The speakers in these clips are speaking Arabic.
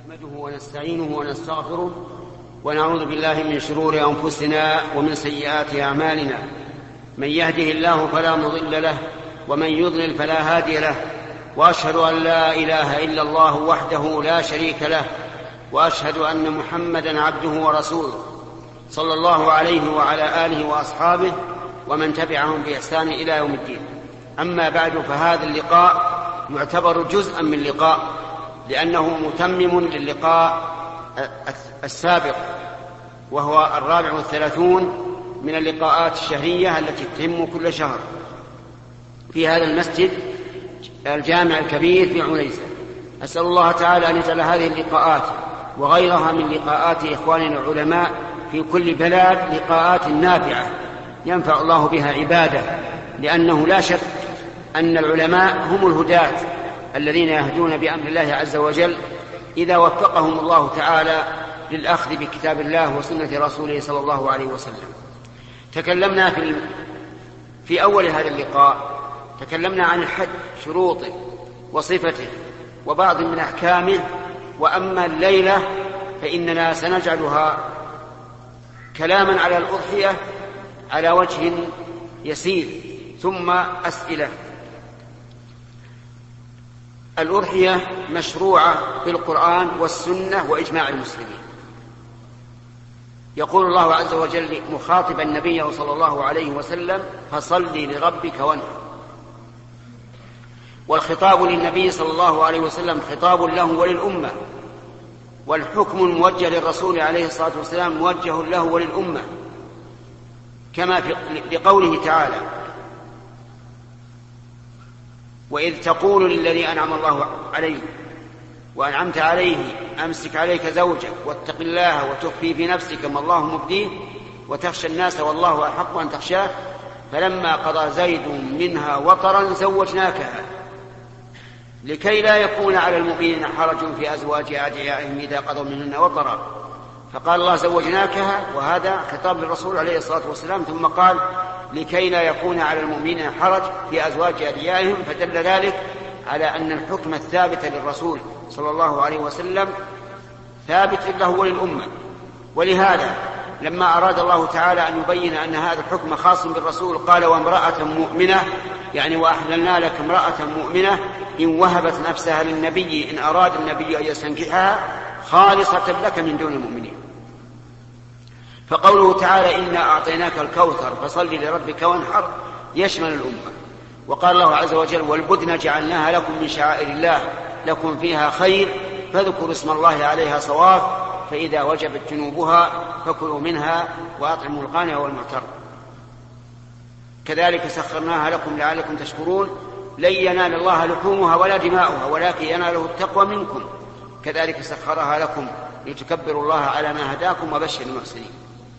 نحمده ونستعينه ونستغفره ونعوذ بالله من شرور أنفسنا ومن سيئات أعمالنا. من يهده الله فلا مضل له ومن يضلل فلا هادي له، وأشهد أن لا إله إلا الله وحده لا شريك له، وأشهد أن محمدا عبده ورسوله صلى الله عليه وعلى آله وأصحابه ومن تبعهم بإحسان إلى يوم الدين. أما بعد، فهذا اللقاء يعتبر جزءا من لقاء، لأنه متمم للقاء السابق، وهو 34 من اللقاءات الشهرية التي تتم كل شهر في هذا المسجد الجامع الكبير في عنيزة. أسأل الله تعالى أن يجعل هذه اللقاءات وغيرها من لقاءات إخواننا العلماء في كل بلاد لقاءات نافعة ينفع الله بها عباده، لأنه لا شك أن العلماء هم الهداة الذين يهدون بأمر الله عز وجل إذا وفقهم الله تعالى للأخذ بكتاب الله وسنة رسوله صلى الله عليه وسلم. تكلمنا في أول هذا اللقاء تكلمنا عن الحج، شروطه وصفته وبعض من أحكامه. وأما الليلة فإننا سنجعلها كلاما على الأضحية على وجه يسير، ثم أسئلة. الأضحية مشروعة في القرآن والسنة وإجماع المسلمين. يقول الله عز وجل مخاطبا النبي صلى الله عليه وسلم: فصل لربك وانحر. والخطاب للنبي صلى الله عليه وسلم خطاب له وللأمة، والحكم الموجه للرسول عليه الصلاة والسلام موجه له وللأمة، كما في قوله تعالى: وإذ تقول للذي أنعم الله عليه وأنعمت عليه أمسك عليك زوجك واتق الله وتخفي في نفسك ما الله مبديه وتخشى الناس والله أحق أن تخشاه فلما قضى زيد منها وطرا زوجناكها لكي لا يكون على المؤمنين حرج في أزواج أدعيائهم إذا قضوا منهن وطرا. فقال الله زوجناكها، وهذا خطاب للرسول عليه الصلاة والسلام، ثم قال لكي لا يكون على المؤمنين حرج في أزواج أدعيائهم، فدل ذلك على أن الحكم الثابت للرسول صلى الله عليه وسلم ثابت له وللأمة. ولهذا لما أراد الله تعالى أن يبين أن هذا الحكم خاص بالرسول قال: وامرأة مؤمنة، يعني وأحللنا لك امرأة مؤمنة إن وهبت نفسها للنبي إن أراد النبي أن يستنكحها خالصة لك من دون المؤمنين. فقوله تعالى: إنا أعطيناك الكوثر فصل لربك وانحر يشمل الأمة. وقال الله عز وجل: والبدن جعلناها لكم من شعائر الله لكم فيها خير فاذكروا اسم الله عليها صواف فإذا وجبت جنوبها فكلوا منها وأطعموا القانع والمعتر. كذلك سخرناها لكم لعلكم تشكرون لن ينال الله لحومها ولا دماؤها ولكن يناله التقوى منكم كذلك سخرها لكم لتكبروا الله على ما هداكم وبشر المحسنين.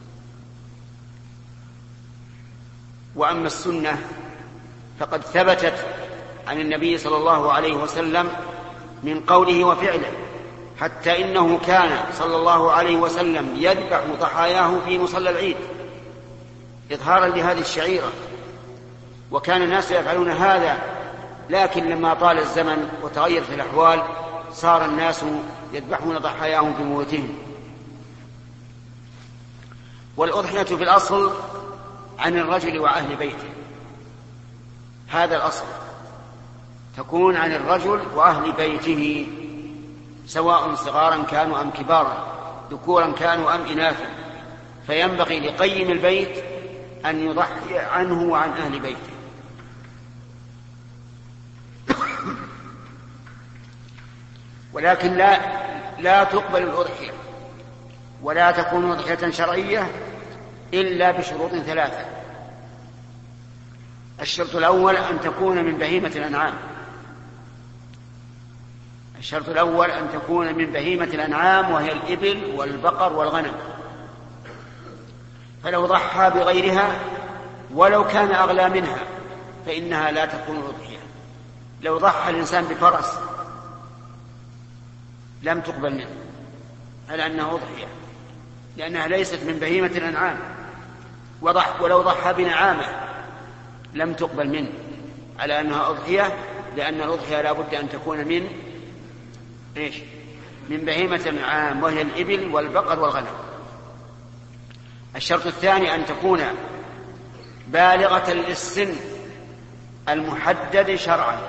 وأما السنة فقد ثبتت عن النبي صلى الله عليه وسلم من قوله وفعله، حتى إنه كان صلى الله عليه وسلم يذبح ضحاياه في مصلى العيد إظهارا لهذه الشعيرة، وكان الناس يفعلون هذا، لكن لما طال الزمن وتغيرت الأحوال صار الناس يذبحون ضحاياهم في موتهم. والأضحية في الأصل عن الرجل وأهل بيته، هذا الأصل، تكون عن الرجل وأهل بيته سواء صغارا كانوا أم كبارا، ذكورا كانوا أم إناثا، فينبغي لقيم البيت أن يضحي عنه وعن أهل بيته. ولكن لا تقبل الأضحية ولا تكون أضحية شرعية إلا بشروط 3. الشرط الأول أن تكون من بهيمة الأنعام، الشرط الأول أن تكون من بهيمة الأنعام وهي الإبل والبقر والغنم، فلو ضحى بغيرها ولو كان أغلى منها فإنها لا تكون أضحية. لو ضحى الإنسان بفرس لم تقبل منه على أنها أضحية، لأنها ليست من بهيمة الأنعام. ولو ضحى بنعامة لم تقبل منه على أنها أضحية، لأن الأضحية لا بد أن تكون من من بهيمة الأنعام وهي الإبل والبقر والغنم. الشرط الثاني أن تكون بالغة للسن المحدد شرعا،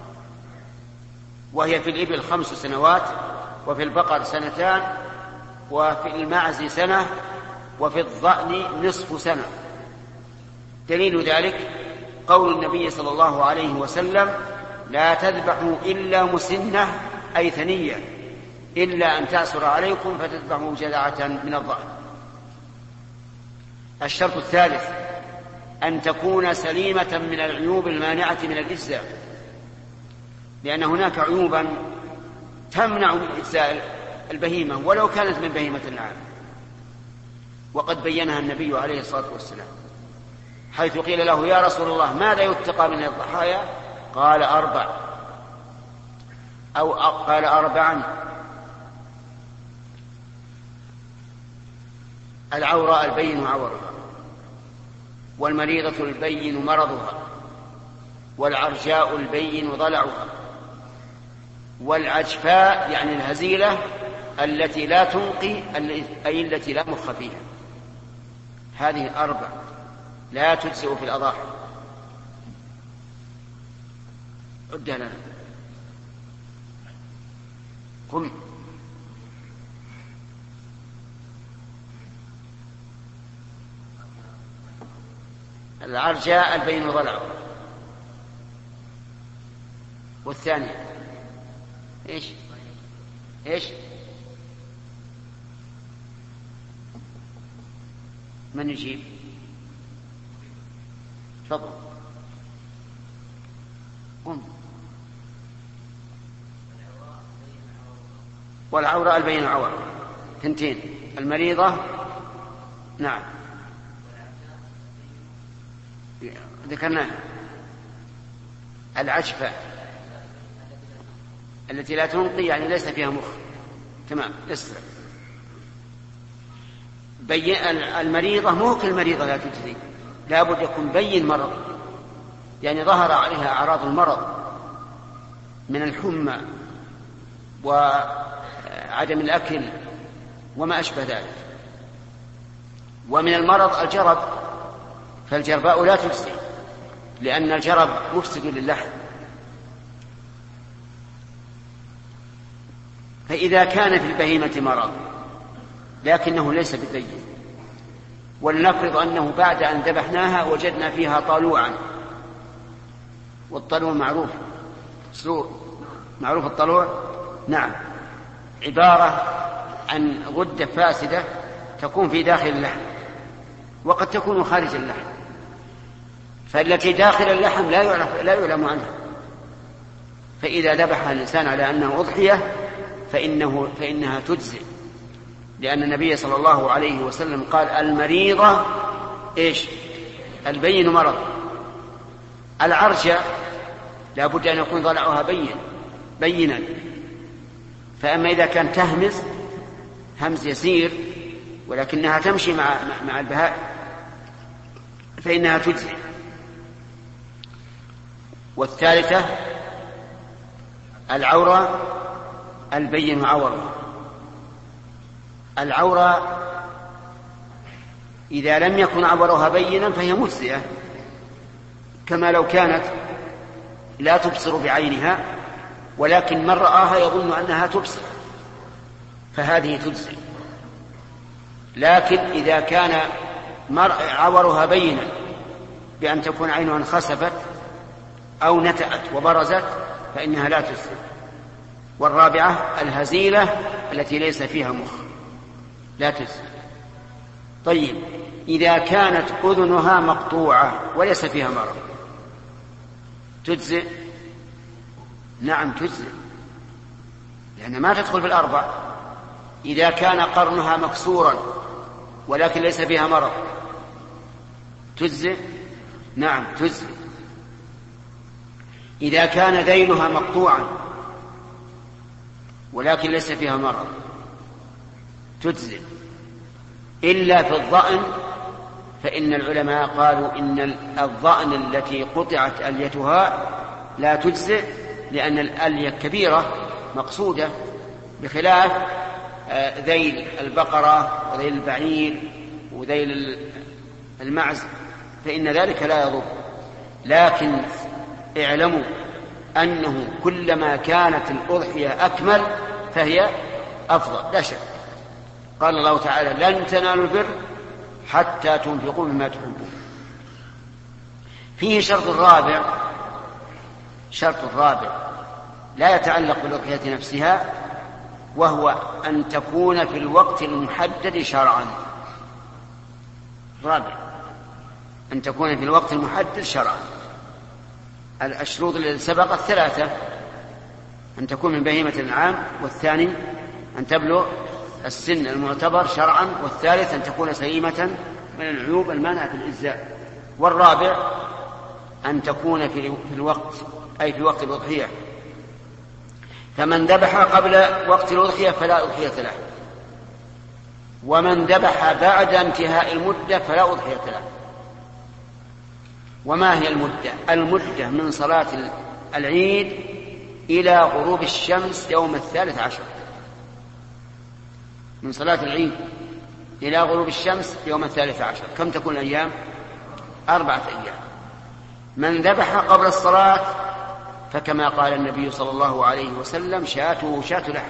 وهي في الإبل 5 سنوات، وفي البقر 2 سنين، وفي الماعز 1 سنة، وفي الضأن نصف سنة. دليل ذلك قول النبي صلى الله عليه وسلم: لا تذبحوا إلا مسنة أي ثنية، إلا أن تأسر عليكم فتذبحوا جذعة من الضأن. الشرط الثالث أن تكون سليمة من العيوب المانعة من الإجزاء، لأن هناك عيوبا تمنع من إجزاء البهيمة ولو كانت من بهيمة الأنعام، وقد بينها النبي عليه الصلاة والسلام، حيث قيل له: يا رسول الله ماذا يتقى من الضحايا؟ قال: 4 أو قال 4: العوراء البين عورها، والمريضة البين مرضها، والعرجاء البين ضلعها، والعجفاء يعني الهزيلة التي لا تنقي أي التي لا مخ فيها. هذه 4 لا تجزئ في الأضاحي. عد لنا. قم. العرجاء البين ضلعه. والثانية ايش من يجيب؟ تفضل. قم. والعوراء البين عورها 2. المريضة نعم ذكرناها. العجفة التي لا تنقي يعني ليس فيها مخ. تمام. اسرع. المريضة مو كل مريضة لا تجزي، لابد يكون بين مرض، يعني ظهر عليها أعراض المرض من الحمى وعدم الأكل وما أشبه ذلك. ومن المرض الجرب، فالجرباء لا تجزي لأن الجرب مفسد للحم. فإذا كان في البهيمة مرض لكنه ليس ببين، ولنفرض أنه بعد أن ذبحناها وجدنا فيها طالوعا، والطلوع معروف معروف الطلوع نعم، عبارة عن غدة فاسدة تكون في داخل اللحم وقد تكون خارج اللحم، فالتي داخل اللحم لا يعلم عنها. فإذا ذبح الإنسان على أنه أضحية فإنها تجزئ، لأن النبي صلى الله عليه وسلم قال: المريضة البين مرض. العرجة لا بد أن يكون ضلعها بينا، فأما إذا كان تهمز همز يسير ولكنها تمشي مع البهائم فإنها تجزئ. والثالثة العورة البين عورها. العورة إذا لم يكن عورها بينا فهي مجزئة، كما لو كانت لا تبصر بعينها ولكن من رآها يظن أنها تبصر، فهذه تجزئ. لكن إذا كان عورها بينا بأن تكون عينها انخسفت أو نتأت وبرزت فإنها لا تجزئ. والرابعة الهزيلة التي ليس فيها مخ لا تجزئ. طيب، إذا كانت أذنها مقطوعة وليس فيها مرض تجزئ؟ نعم تجزئ، لأن ما تدخل في ال4. إذا كان قرنها مكسورا ولكن ليس فيها مرض تجزئ؟ نعم تجزئ. إذا كان ذيلها مقطوعا ولكن ليس فيها مرض تجزئ، إلا في الضأن، فإن العلماء قالوا إن الضأن التي قطعت أليتها لا تجزئ، لأن الألية كبيرة مقصودة بخلاف ذيل البقرة وذيل البعير وذيل المعز فإن ذلك لا يضر. لكن اعلموا أنه كلما كانت الأضحية أكمل فهي أفضل لا شك. قال الله تعالى لن تنالوا البر حتى تنفقوا مما تحبون. فيه شرط رابع لا يتعلق بالأضحية نفسها، وهو أن تكون في الوقت المحدد شرعا. أن تكون في الوقت المحدد شرعا. الشروط التي سبقت 3: أن تكون من بهيمة الأنعام، والثاني أن تبلغ السن المعتبر شرعا، والثالث أن تكون سليمة من العيوب المانعة الإجزاء، والرابع أن تكون في الوقت أي في وقت الأضحية. فمن ذبح قبل وقت الأضحية فلا أضحية له، ومن ذبح بعد انتهاء المدة فلا أضحية له. وما هي المدة؟ المدة من صلاة العيد إلى غروب الشمس يوم 13. من صلاة العيد إلى غروب الشمس يوم 13. كم تكون الأيام؟ 4 أيام. من ذبح قبل الصلاة فكما قال النبي صلى الله عليه وسلم شاته شاة لحم.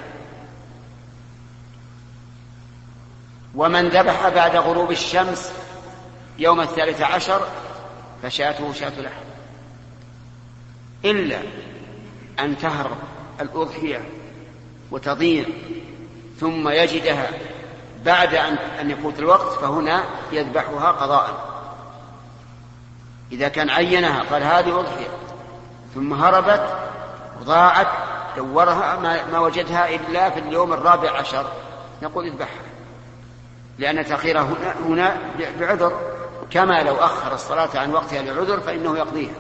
ومن ذبح بعد غروب الشمس يوم 13 فشاته شاة لحم، إلا أن تهرب الأضحية وتضيع ثم يجدها بعد أن يفوت الوقت، فهنا يذبحها قضاء. إذا كان عينها قال هذه أضحية ثم هربت وضاعت دورها ما وجدها إلا في اليوم 14، نقول اذبحها، لأن تأخيرها هنا بعذر، كما لو أخر الصلاة عن وقتها لعذر فإنه يقضيها.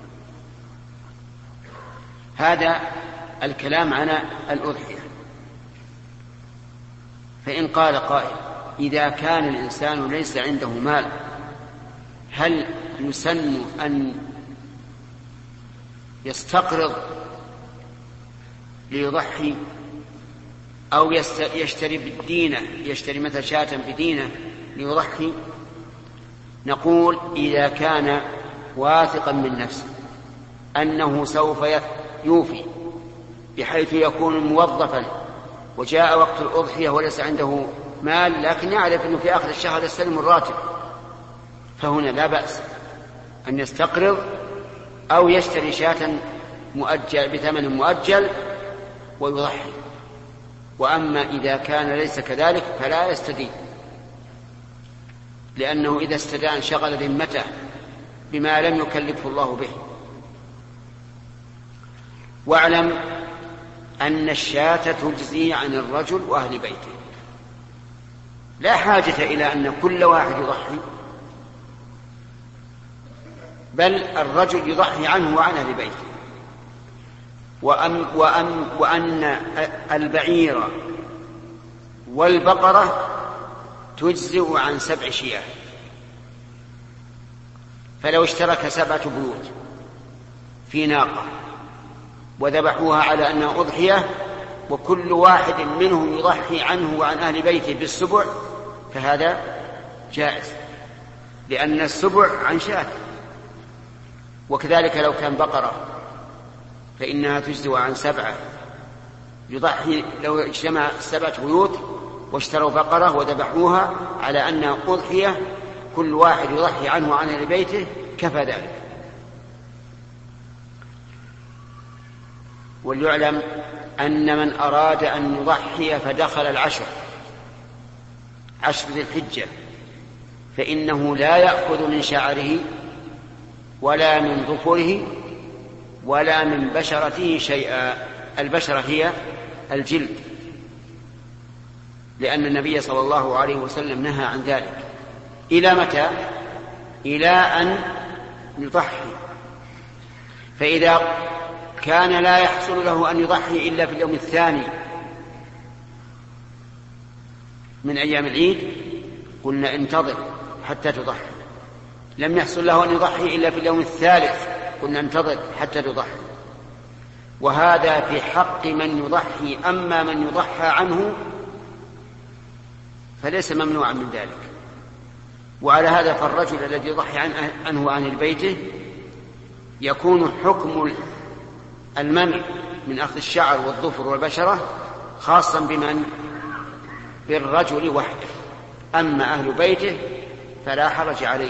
هذا الكلام عن الأضحية. فإن قال قائل إذا كان الإنسان ليس عنده مال هل يسن أن يستقرض ليضحي أو يشتري بالدينة، يشتري مثل شاة بدينة ليضحي؟ نقول إذا كان واثقا من نفسه أنه سوف يوفي بحيث يكون موظفا وجاء وقت الأضحية وليس عنده مال لكن يعرف أنه في آخر الشهر يستلم الراتب، فهنا لا بأس أن يستقرض أو يشتري شاة مؤجل بثمن مؤجل ويضحي. وأما إذا كان ليس كذلك فلا يستدين، لأنه إذا استدان شغل ذمته بما لم يكلفه الله به. واعلم أن الشاة تجزي عن الرجل وأهل بيته، لا حاجة إلى أن كل واحد يضحي، بل الرجل يضحي عنه وعن أهل بيته. وأن البعير والبقرة تجزئ عن 7 شياه. فلو اشترك 7 بيوت في ناقة وذبحوها على أنها أضحية وكل واحد منهم يضحي عنه وعن أهل بيته بالسبع فهذا جائز، لأن السبع عن شاة. وكذلك لو كان بقرة فإنها تجزئ عن 7 يضحي. لو اجتمع 7 بيوت واشتروا بقرة وذبحوها على أنها أضحية كل واحد يضحي عنه وعن أهل بيته كفى ذلك. وليعلم أن من أراد أن يضحي فدخل العشر 10 ذي الحجة فإنه لا يأخذ من شعره ولا من ظفره ولا من بشرته شيئا. البشرة هي الجلد، لأن النبي صلى الله عليه وسلم نهى عن ذلك. إلى متى؟ إلى أن يضحي. فإذا كان لا يحصل له أن يضحي إلا في اليوم الثاني من أيام العيد قلنا انتظر حتى تضحي. لم يحصل له أن يضحي إلا في اليوم الثالث قلنا انتظر حتى تضحي. وهذا في حق من يضحي. أما من يضحى عنه فليس ممنوعا من ذلك. وعلى هذا فالرجل الذي يضحي عنه وعن بيته يكون حكم المنع من أخذ الشعر والظفر والبشرة خاصا بمن؟ بالرجل وحده. أما أهل بيته فلا حرج عليه.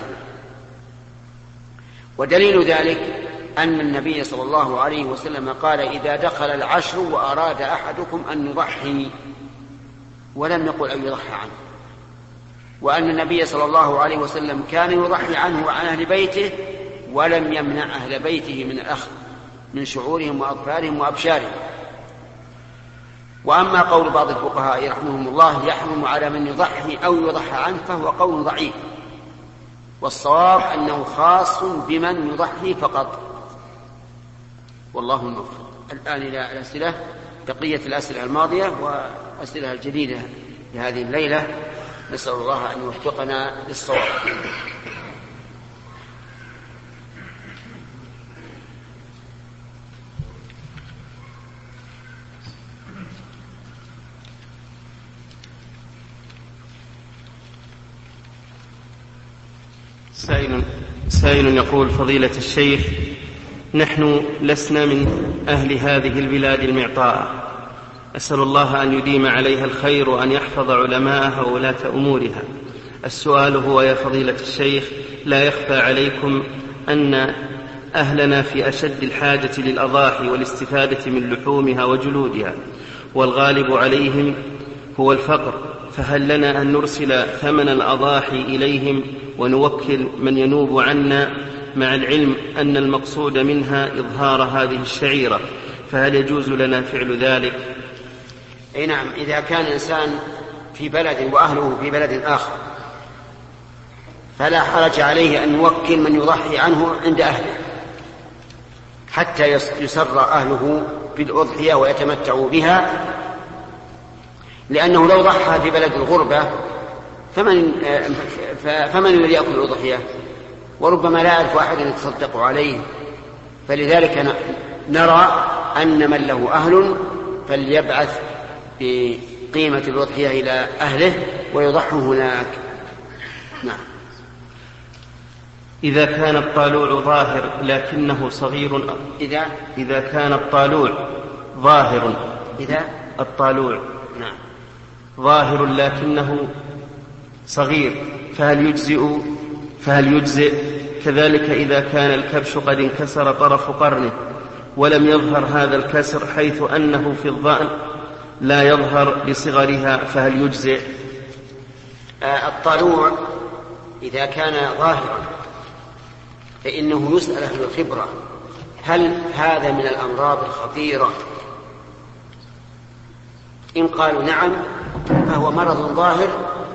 ودليل ذلك أن النبي صلى الله عليه وسلم قال: إذا دخل العشر وأراد أحدكم أن يضحي، ولم يقل أن يضحي عنه. وأن النبي صلى الله عليه وسلم كان يضحي عنه وعن أهل بيته ولم يمنع أهل بيته من الأخذ من شعورهم وأطفالهم وأبشارهم. وأما قول بعض الفقهاء رحمهم الله يحرم على من يضحي أو يضحى عنه فهو قول ضعيف، والصواب أنه خاص بمن يضحي فقط، والله الموفق. الآن إلى الأسئلة، بقية الأسئلة الماضية وأسئلة الجديدة لهذه الليلة. نسأل الله أن يوفقنا للصواب. سائل يقول: فضيلة الشيخ، نحن لسنا من أهل هذه البلاد المعطاء، أسأل الله أن يديم عليها الخير وأن يحفظ علماءها وولاة أمورها. السؤال هو: يا فضيلة الشيخ، لا يخفى عليكم أن أهلنا في أشد الحاجة للأضاحي والاستفادة من لحومها وجلودها، والغالب عليهم هو الفقر، فهل لنا أن نرسل ثمن الأضاحي إليهم ونوكل من ينوب عنا، مع العلم أن المقصود منها إظهار هذه الشعيرة، فهل يجوز لنا فعل ذلك؟ أي نعم، إذا كان الإنسان في بلد وأهله في بلد آخر فلا حرج عليه أن يوكل من يضحي عنه عند أهله حتى يسر أهله بالأضحية ويتمتعوا بها، لأنه لو ضحى في بلد الغربة فمن الذي يأكل الأضحية؟ وربما لا يعرف أحد يتصدق عليه. فلذلك نرى أن من له أهل فليبعث بقيمة الأضحية إلى أهله ويضحوا هناك. نعم. إذا كان الطالوع ظاهر لكنه صغير، إذا كان الطالوع ظاهر، إذا الطالوع نعم ظاهر لكنه صغير فهل يجزئ؟ كذلك إذا كان الكبش قد انكسر طرف قرنه ولم يظهر هذا الكسر، حيث أنه في الظأن لا يظهر لصغرها، فهل يجزئ؟ الطالوع إذا كان ظاهرا فإنه يسأل أهل الخبرة: هل هذا من الأمراض الخطيرة؟ إن قالوا نعم فهو مرض ظاهر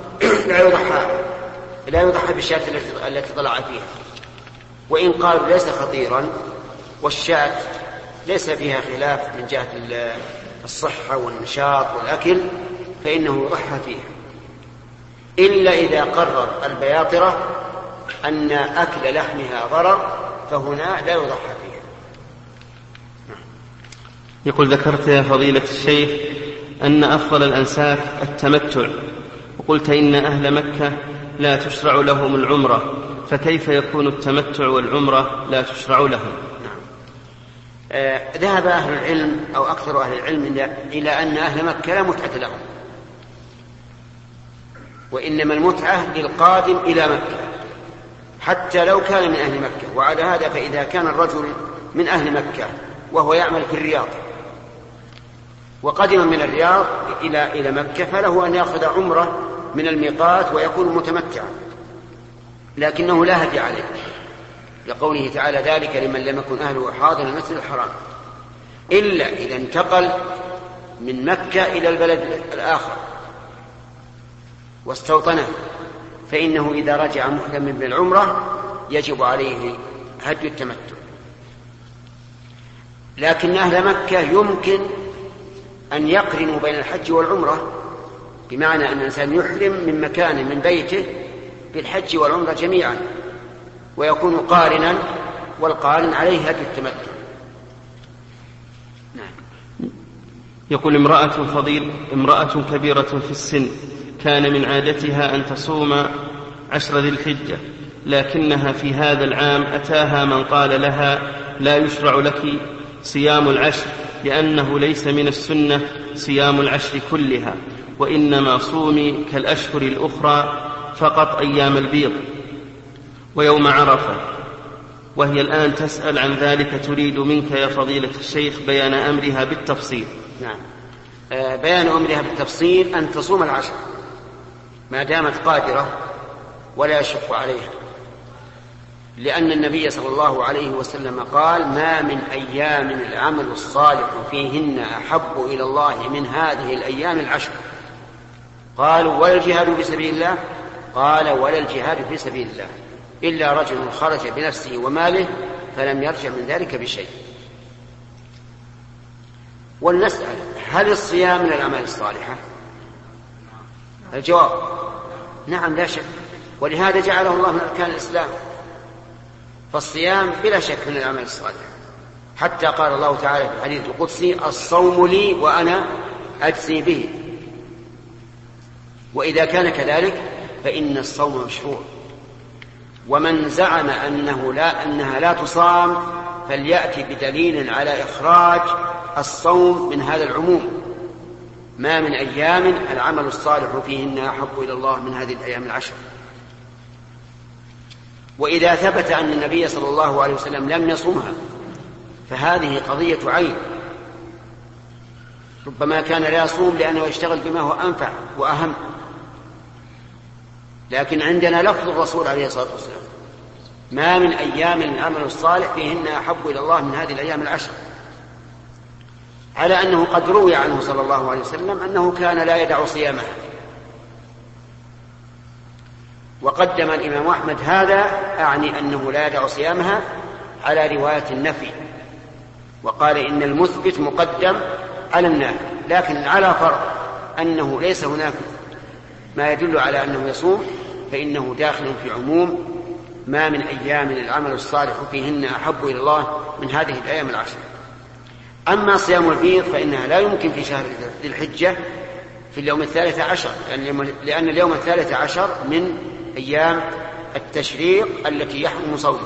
لا يضحى بالشاة التي طلع فيها. وإن قالوا ليس خطيرا والشاة ليس فيها خلاف من جهة الصحة والنشاط والأكل فإنه يضحى فيها، إلا إذا قرر البياطرة أن أكل لحمها ضرر فهنا لا يضحى فيها. يقول: ذكرت يا فضيلة الشيخ أن أفضل الأنساك التمتع، وقلت إن أهل مكة لا تشرع لهم العمرة، فكيف يكون التمتع والعمرة لا تشرع لهم؟ ذهب أهل العلم أو أكثر أهل العلم إلى أن أهل مكة لا متعة لهم، وإنما المتعة للقادم إلى مكة حتى لو كان من أهل مكة. وعلى هذا فإذا كان الرجل من أهل مكة وهو يعمل في الرياض وقدم من الرياض إلى مكة فله أن يأخذ عمرة من الميقات ويكون متمتعا، لكنه لا هدي عليه، لقوله تعالى: ذلك لمن لم يكن أهله حاضر المسجد الحرام، إلا إذا انتقل من مكة إلى البلد الآخر واستوطنه، فإنه إذا رجع محرما بالعمرة يجب عليه هدي التمتع. لكن أهل مكة يمكن أن يقرنوا بين الحج والعمرة، بمعنى أن الإنسان يحرم من مكان من بيته بالحج والعمرة جميعا ويكون قارنا، والقارن عليه هدي التمتع. يقول امرأة كبيرة في السن كان من عادتها أن تصوم 10 ذي الحجة، لكنها في هذا العام أتاها من قال لها لا يشرع لك صيام العشر، لأنه ليس من السنة صيام العشر كلها، وإنما صومي كالأشهر الأخرى فقط أيام البيض ويوم عرفة، وهي الآن تسأل عن ذلك، تريد منك يا فضيلة الشيخ بيان أمرها بالتفصيل. نعم، بيان أمرها بالتفصيل أن تصوم العشر ما دامت قادرة ولا يشق عليها، لأن النبي صلى الله عليه وسلم قال: ما من أيام العمل الصالح فيهن أحب إلى الله من هذه الأيام العشر. قالوا: ولا الجهاد في سبيل الله؟ قال: ولا الجهاد في سبيل الله إلا رجل خرج بنفسه وماله فلم يرجع من ذلك بشيء. ولنسأل: هل الصيام من الأعمال الصالحة؟ الجواب: نعم لا شك، ولهذا جعله الله من أركان الإسلام. فالصيام بلا شك من الأعمال الصالحة، حتى قال الله تعالى في الحديث القدسي: الصوم لي وأنا أجزي به. وإذا كان كذلك فإن الصوم مشروع. ومن زعم أنها لا تصام فليأتي بدليل على إخراج الصوم من هذا العموم. ما من أيام العمل الصالح فيهن أحب إلى الله من هذه الأيام العشر. وإذا ثبت أن النبي صلى الله عليه وسلم لم يصومها فهذه قضية عين، ربما كان لا يصوم لأنه يشتغل بما هو أنفع وأهم، لكن عندنا لفظ الرسول عليه الصلاة والسلام: ما من أيام العمل الصالح فيهن أحب إلى الله من هذه الأيام العشر، على أنه قد روي عنه صلى الله عليه وسلم أنه كان لا يدع صيامها. وقدم الإمام أحمد هذا، أعني أنه لا يدع صيامها، على رواية النفي، وقال إن المثبت مقدم على النافي، لكن على فرض أنه ليس هناك ما يدل على أنه يصوم فإنه داخل في عموم ما من أيام العمل الصالح فيهن أحب إلى الله من هذه الأيام العشر. أما صيام البيض فإنها لا يمكن في شهر ذي الحجة في اليوم 13، لأن اليوم 13 من أيام التشريق التي يحرم صومه.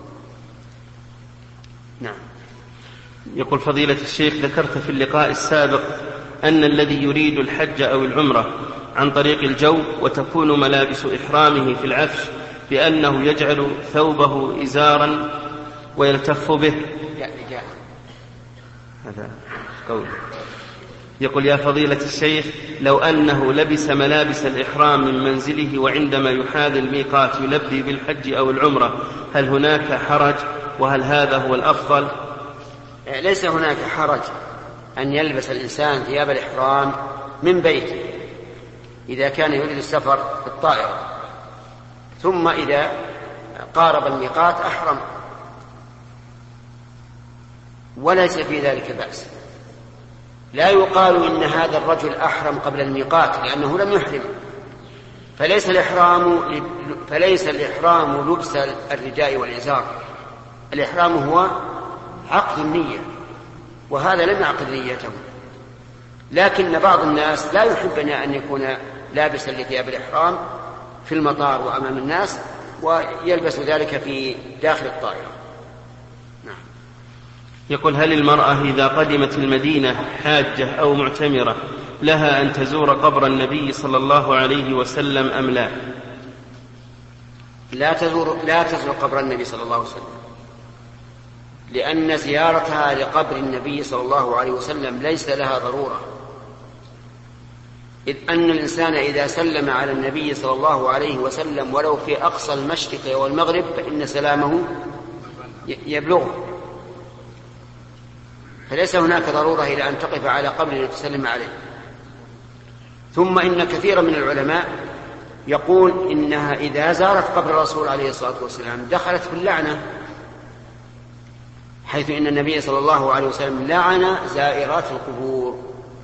نعم. يقول فضيلة الشيخ: ذكرت في اللقاء السابق أن الذي يريد الحج أو العمرة عن طريق الجو وتكون ملابس إحرامه في العفش بأنه يجعل ثوبه إزارا ويلتف به. هذا قول. يقول: يا فضيلة الشيخ، لو أنه لبس ملابس الإحرام من منزله وعندما يحاذي الميقات يلبي بالحج أو العمرة، هل هناك حرج؟ وهل هذا هو الأفضل؟ ليس هناك حرج أن يلبس الإنسان ثياب الإحرام من بيته إذا كان يريد السفر في الطائرة، ثم إذا قارب الميقات أحرم، وليس في ذلك بأس. لا يقال إن هذا الرجل أحرم قبل الميقات لأنه لم يحرم، فليس الإحرام لبس الرداء والإزار، الإحرام هو عقد النية، وهذا لم يعقد نيته. لكن بعض الناس لا يحب أن يكون لابسا لثياب الإحرام في المطار وأمام الناس، ويلبس ذلك في داخل الطائرة. نعم. يقول: هل المرأة إذا قدمت المدينة حاجة أو معتمرة لها أن تزور قبر النبي صلى الله عليه وسلم أم لا؟ لا تزور قبر النبي صلى الله عليه وسلم، لأن زيارتها لقبر النبي صلى الله عليه وسلم ليس لها ضرورة، إذ أن الإنسان إذا سلم على النبي صلى الله عليه وسلم ولو في أقصى المشرق والمغرب فإن سلامه يبلغه، فليس هناك ضرورة إلى أن تقف على قبر لتسلم عليه. ثم إن كثيرا من العلماء يقول إنها إذا زارت قبر الرسول عليه الصلاة والسلام دخلت في اللعنة، حيث إن النبي صلى الله عليه وسلم لعن زائرات القبور،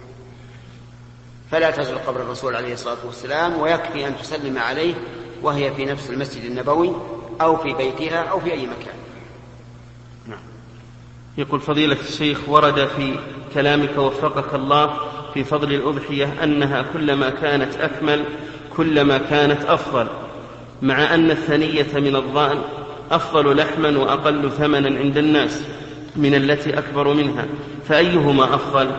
فلا تزور قبر الرسول عليه الصلاة والسلام، ويكفي أن تسلم عليه وهي في نفس المسجد النبوي أو في بيتها أو في أي مكان. يقول فضيلة الشيخ: ورد في كلامك وفقك الله في فضل الأضحية أنها كلما كانت أكمل كلما كانت أفضل، مع أن الثنية من الضأن أفضل لحما وأقل ثمنا عند الناس من التي أكبر منها، فأيهما أفضل؟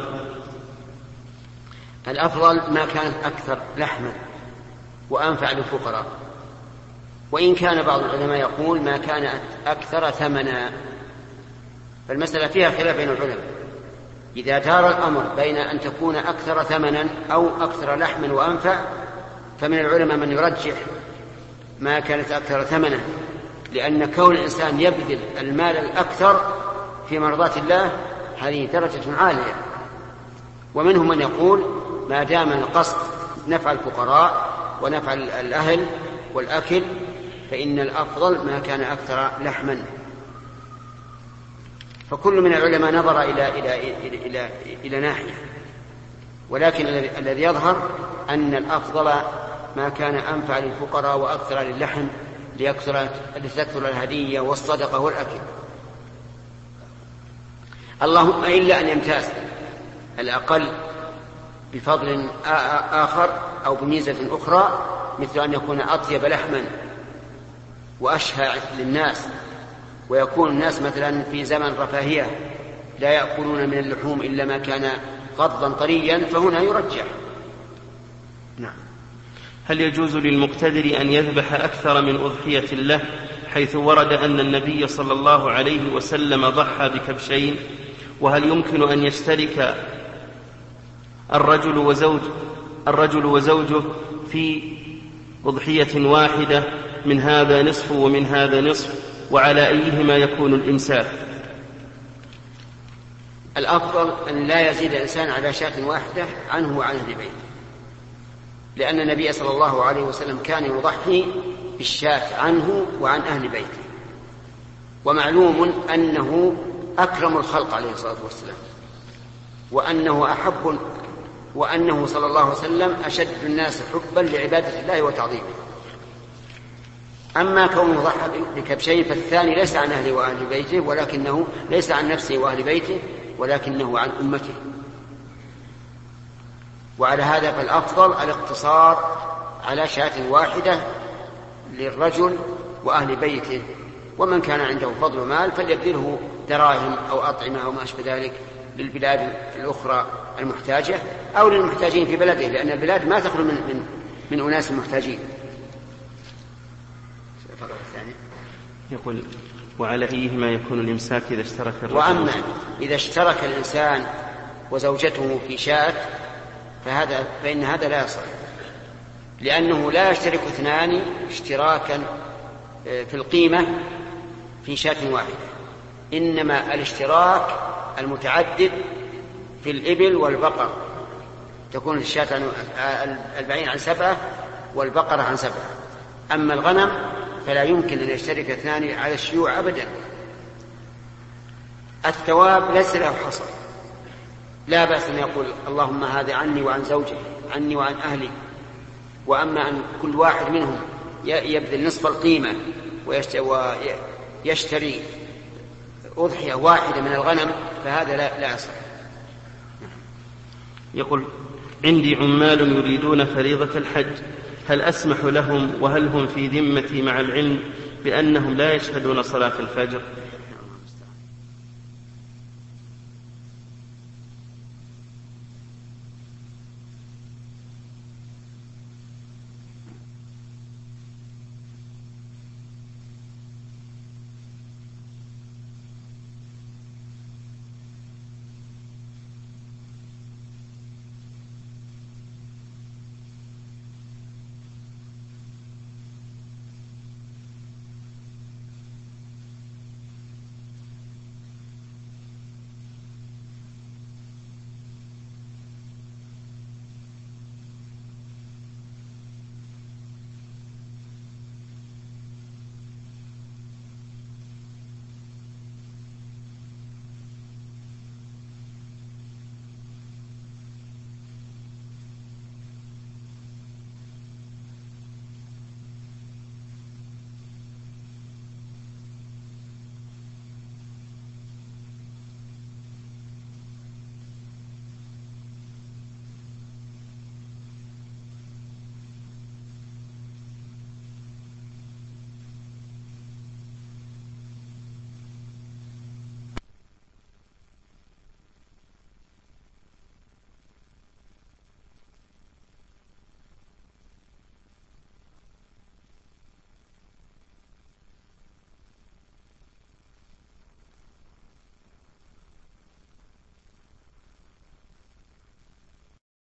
الأفضل ما كانت أكثر لحما وأنفع للفقراء، وإن كان بعض العلماء يقول ما كانت أكثر ثمنا، فالمسألة فيها خلاف بين العلماء. إذا دار الأمر بين أن تكون أكثر ثمنا أو أكثر لحما وأنفع، فمن العلماء من يرجح ما كانت أكثر ثمنا، لأن كون الإنسان يبذل المال الأكثر في مرضاة الله هذه درجة عالية. ومنهم من يقول ما دام القصد نفع الفقراء ونفع الأهل والأكل فإن الأفضل ما كان أكثر لحما. فكل من العلماء نظر إلى ناحية، ولكن الذي يظهر أن الأفضل ما كان أنفع للفقراء وأكثر للحم لتكثر الهدية والصدقة والأكل، اللهم إلا أن يمتاز الأقل بفضل آخر أو بميزة أخرى، مثل أن يكون أطيب لحما وأشهى للناس، ويكون الناس مثلا في زمن رفاهية لا يأكلون من اللحوم إلا ما كان غضا طريا، فهنا يرجح. نعم. هل يجوز للمقتدر أن يذبح أكثر من أضحية له، حيث ورد أن النبي صلى الله عليه وسلم ضحى بكبشين؟ وهل يمكن أن يشترك الرجل وزوجه في أضحية واحدة، من هذا نصف ومن هذا نصف، وعلى أيهما يكون الإمساك؟ الأفضل أن لا يزيد الإنسان على شاة واحدة عنه وعن أهل بيته، لأن النبي صلى الله عليه وسلم كان يضحي بالشاة عنه وعن أهل بيته، ومعلوم أنه أكرم الخلق عليه الصلاة والسلام، وأنه صلى الله عليه وسلم أشد الناس حبا لعبادة الله وتعظيمه. أما كونه ضحى بكبشين فالثاني ليس عن أهله وأهل بيته، ولكنه ليس عن نفسه وأهل بيته، ولكنه عن أمته. وعلى هذا فالأفضل الاقتصار على شاة واحدة للرجل وأهل بيته، ومن كان عنده فضل مال فليبذله دراهم أو أطعمة أو ما أشبه ذلك للبلاد الأخرى المحتاجة أو للمحتاجين في بلده، لأن البلاد ما تخلو من أناس محتاجين. يقول وعلى أيهما يكون الإمساك إذا اشترك الرجل؟ وأما إذا اشترك الإنسان وزوجته في شاة فإن هذا لا يصح، لأنه لا يشترك اثنان اشتراكا في القيمة في شاة واحدة، إنما الاشتراك المتعدد في الإبل والبقر، تكون الشاة البعير عن 7 والبقرة عن 7. أما الغنم فلا يمكن أن يشترك اثنان على الشيوع أبدا. الثواب ليس له حصر، لا بأس أن يقول اللهم هذا عني وعن زوجي، عني وعن أهلي. وأما أن كل واحد منهم يبذل نصف القيمة ويشتري أضحية واحدة من الغنم فهذا لا يصح. يقول عندي عمال يريدون فريضة الحج، هل أسمح لهم وهل هم في ذمتي مع العلم بأنهم لا يشهدون صلاة الفجر؟